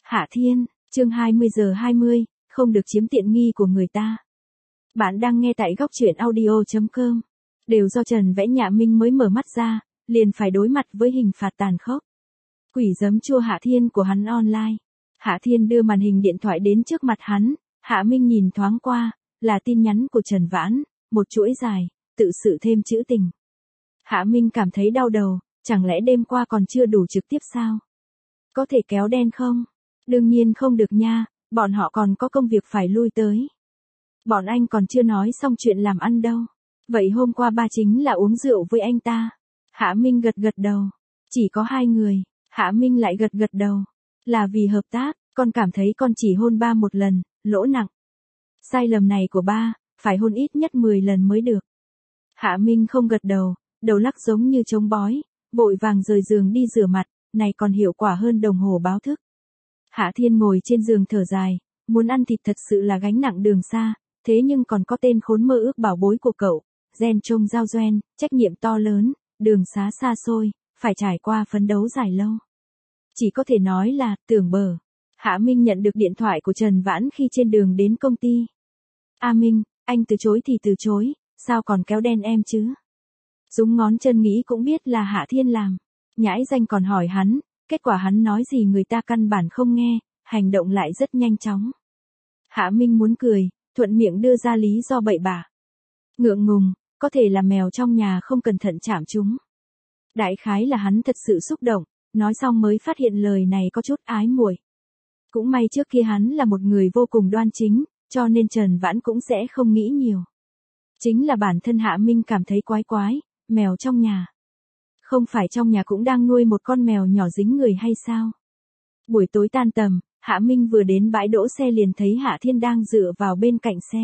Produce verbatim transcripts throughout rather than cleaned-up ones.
Hạ Thiên, chương hai mươi giờ hai mươi, không được chiếm tiện nghi của người ta. Bạn đang nghe tại góc truyện audio chấm com. Đều do Trần Vẽ Nhạ Minh mới mở mắt ra, liền phải đối mặt với hình phạt tàn khốc. Quỷ giấm chua Hạ Thiên của hắn online. Hạ Thiên đưa màn hình điện thoại đến trước mặt hắn, Hạ Minh nhìn thoáng qua, là tin nhắn của Trần Vãn, một chuỗi dài, tự sự thêm trữ tình. Hạ Minh cảm thấy đau đầu, chẳng lẽ đêm qua còn chưa đủ trực tiếp sao? Có thể kéo đen không? Đương nhiên không được nha, bọn họ còn có công việc phải lui tới. Bọn anh còn chưa nói xong chuyện làm ăn đâu. Vậy hôm qua ba chính là uống rượu với anh ta. Hạ Minh gật gật đầu. Chỉ có hai người, Hạ Minh lại gật gật đầu. Là vì hợp tác, con cảm thấy con chỉ hôn ba một lần, lỗ nặng. Sai lầm này của ba, phải hôn ít nhất mười lần mới được. Hạ Minh không gật đầu, đầu lắc giống như trống bói, vội vàng rời giường đi rửa mặt, này còn hiệu quả hơn đồng hồ báo thức. Hạ Thiên ngồi trên giường thở dài, muốn ăn thịt thật sự là gánh nặng đường xa, thế nhưng còn có tên khốn mơ ước bảo bối của cậu, gen trông giao doen, trách nhiệm to lớn, đường xá xa xôi, phải trải qua phấn đấu dài lâu. Chỉ có thể nói là, tưởng bờ. Hạ Minh nhận được điện thoại của Trần Vãn khi trên đường đến công ty. A Minh, anh từ chối thì từ chối, sao còn kéo đen em chứ? Dúng ngón chân nghĩ cũng biết là Hạ Thiên làm. Nhãi danh còn hỏi hắn, kết quả hắn nói gì người ta căn bản không nghe, hành động lại rất nhanh chóng. Hạ Minh muốn cười, thuận miệng đưa ra lý do bậy bạ. Ngượng ngùng, có thể là mèo trong nhà không cẩn thận chạm chúng. Đại khái là hắn thật sự xúc động, nói xong mới phát hiện lời này có chút ái muội. Cũng may trước kia hắn là một người vô cùng đoan chính, cho nên Trần Vãn cũng sẽ không nghĩ nhiều. Chính là bản thân Hạ Minh cảm thấy quái quái, mèo trong nhà. Không phải trong nhà cũng đang nuôi một con mèo nhỏ dính người hay sao? Buổi tối tan tầm, Hạ Minh vừa đến bãi đỗ xe liền thấy Hạ Thiên đang dựa vào bên cạnh xe.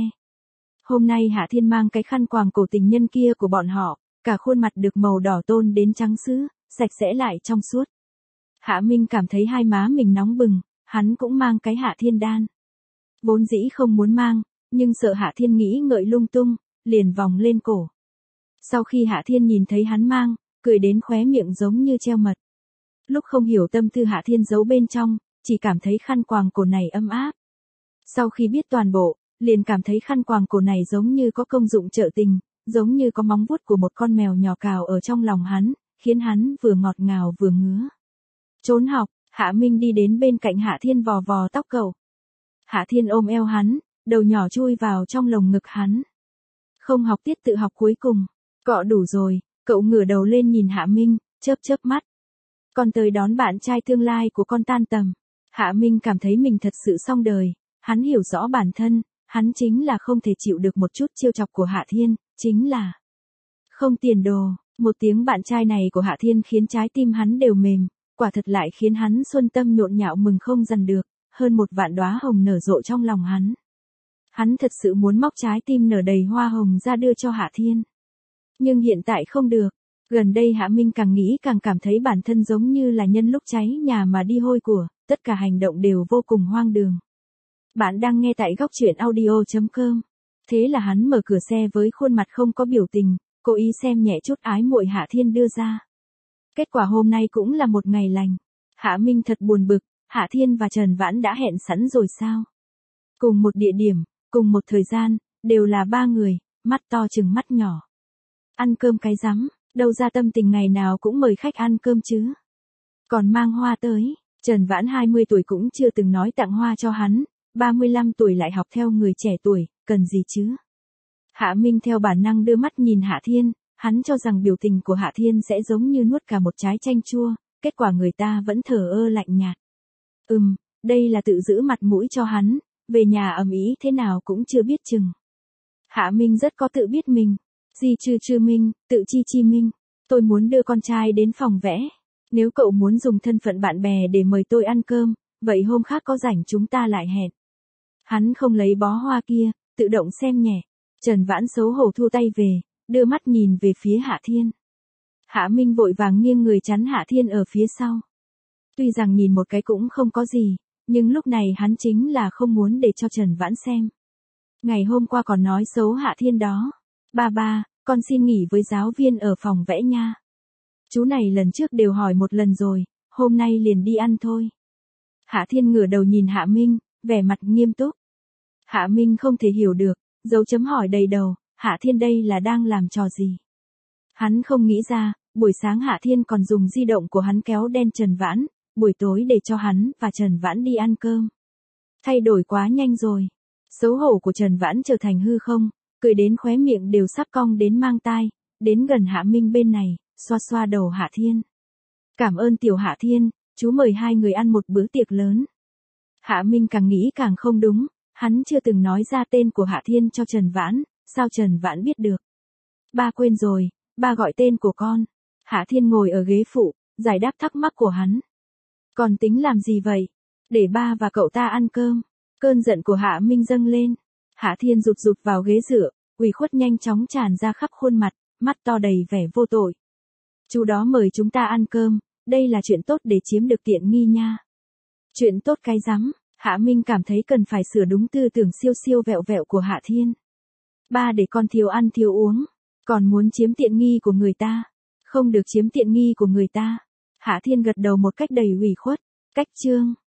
Hôm nay Hạ Thiên mang cái khăn quàng cổ tình nhân kia của bọn họ, cả khuôn mặt được màu đỏ tôn đến trắng sứ, sạch sẽ lại trong suốt. Hạ Minh cảm thấy hai má mình nóng bừng, hắn cũng mang cái Hạ Thiên đan. Vốn dĩ không muốn mang, nhưng sợ Hạ Thiên nghĩ ngợi lung tung, liền vòng lên cổ. Sau khi Hạ Thiên nhìn thấy hắn mang, cười đến khóe miệng giống như treo mật. Lúc không hiểu tâm tư Hạ Thiên giấu bên trong, chỉ cảm thấy khăn quàng cổ này ấm áp. Sau khi biết toàn bộ, liền cảm thấy khăn quàng cổ này giống như có công dụng trợ tình, giống như có móng vuốt của một con mèo nhỏ cào ở trong lòng hắn, khiến hắn vừa ngọt ngào vừa ngứa. Trốn học, Hạ Minh đi đến bên cạnh Hạ Thiên vò vò tóc cậu. Hạ Thiên ôm eo hắn, đầu nhỏ chui vào trong lồng ngực hắn. Không học tiết tự học cuối cùng, cọ đủ rồi, cậu ngửa đầu lên nhìn Hạ Minh, chớp chớp mắt. Con tới đón bạn trai tương lai của con tan tầm. Hạ Minh cảm thấy mình thật sự xong đời, hắn hiểu rõ bản thân, hắn chính là không thể chịu được một chút trêu chọc của Hạ Thiên, chính là không tiền đồ. Một tiếng bạn trai này của Hạ Thiên khiến trái tim hắn đều mềm, quả thật lại khiến hắn xuân tâm nhộn nhạo mừng không dằn được, hơn một vạn đóa hồng nở rộ trong lòng hắn. Hắn thật sự muốn móc trái tim nở đầy hoa hồng ra đưa cho Hạ Thiên. Nhưng hiện tại không được. Gần đây Hạ Minh càng nghĩ càng cảm thấy bản thân giống như là nhân lúc cháy nhà mà đi hôi của, tất cả hành động đều vô cùng hoang đường. Bạn đang nghe tại góc truyện audio chấm com. Thế là hắn mở cửa xe với khuôn mặt không có biểu tình, cố ý xem nhẹ chút ái muội Hạ Thiên đưa ra. Kết quả hôm nay cũng là một ngày lành. Hạ Minh thật buồn bực, Hạ Thiên và Trần Vãn đã hẹn sẵn rồi sao? Cùng một địa điểm, cùng một thời gian, đều là ba người, mắt to chừng mắt nhỏ. Ăn cơm cái rắm, đâu ra tâm tình ngày nào cũng mời khách ăn cơm chứ. Còn mang hoa tới, Trần Vãn hai mươi tuổi cũng chưa từng nói tặng hoa cho hắn, ba mươi lăm tuổi lại học theo người trẻ tuổi, cần gì chứ? Hạ Minh theo bản năng đưa mắt nhìn Hạ Thiên, hắn cho rằng biểu tình của Hạ Thiên sẽ giống như nuốt cả một trái chanh chua, kết quả người ta vẫn thờ ơ lạnh nhạt. Ừm, đây là tự giữ mặt mũi cho hắn, về nhà ầm ĩ thế nào cũng chưa biết chừng. Hạ Minh rất có tự biết mình. Di chư chư minh, tự chi chi minh. Tôi muốn đưa con trai đến phòng vẽ. Nếu cậu muốn dùng thân phận bạn bè để mời tôi ăn cơm, vậy hôm khác có rảnh chúng ta lại hẹn. Hắn không lấy bó hoa kia, tự động xem nhẹ. Trần Vãn xấu hổ thu tay về, đưa mắt nhìn về phía Hạ Thiên. Hạ Minh vội vàng nghiêng người chắn Hạ Thiên ở phía sau. Tuy rằng nhìn một cái cũng không có gì, nhưng lúc này hắn chính là không muốn để cho Trần Vãn xem. Ngày hôm qua còn nói xấu Hạ Thiên đó. Ba ba, con xin nghỉ với giáo viên ở phòng vẽ nha. Chú này lần trước đều hỏi một lần rồi, hôm nay liền đi ăn thôi. Hạ Thiên ngửa đầu nhìn Hạ Minh, vẻ mặt nghiêm túc. Hạ Minh không thể hiểu được, dấu chấm hỏi đầy đầu, Hạ Thiên đây là đang làm trò gì? Hắn không nghĩ ra, buổi sáng Hạ Thiên còn dùng di động của hắn kéo đen Trần Vãn, buổi tối để cho hắn và Trần Vãn đi ăn cơm. Thay đổi quá nhanh rồi. Xấu hổ của Trần Vãn trở thành hư không, cười đến khóe miệng đều sắp cong đến mang tai, đến gần Hạ Minh bên này, xoa xoa đầu Hạ Thiên. Cảm ơn tiểu Hạ Thiên, chú mời hai người ăn một bữa tiệc lớn. Hạ Minh càng nghĩ càng không đúng, hắn chưa từng nói ra tên của Hạ Thiên cho Trần Vãn, sao Trần Vãn biết được? Ba quên rồi, ba gọi tên của con. Hạ Thiên ngồi ở ghế phụ, giải đáp thắc mắc của hắn. Còn tính làm gì vậy? Để ba và cậu ta ăn cơm. Cơn giận của Hạ Minh dâng lên. Hạ Thiên rụt rụt vào ghế dựa, ủy khuất nhanh chóng tràn ra khắp khuôn mặt, mắt to đầy vẻ vô tội. Chú đó mời chúng ta ăn cơm, đây là chuyện tốt để chiếm được tiện nghi nha. Chuyện tốt cái rắm, Hạ Minh cảm thấy cần phải sửa đúng tư tưởng siêu siêu vẹo vẹo của Hạ Thiên. Ba để con thiếu ăn thiếu uống, còn muốn chiếm tiện nghi của người ta. Không được chiếm tiện nghi của người ta. Hạ Thiên gật đầu một cách đầy ủy khuất. Cách chương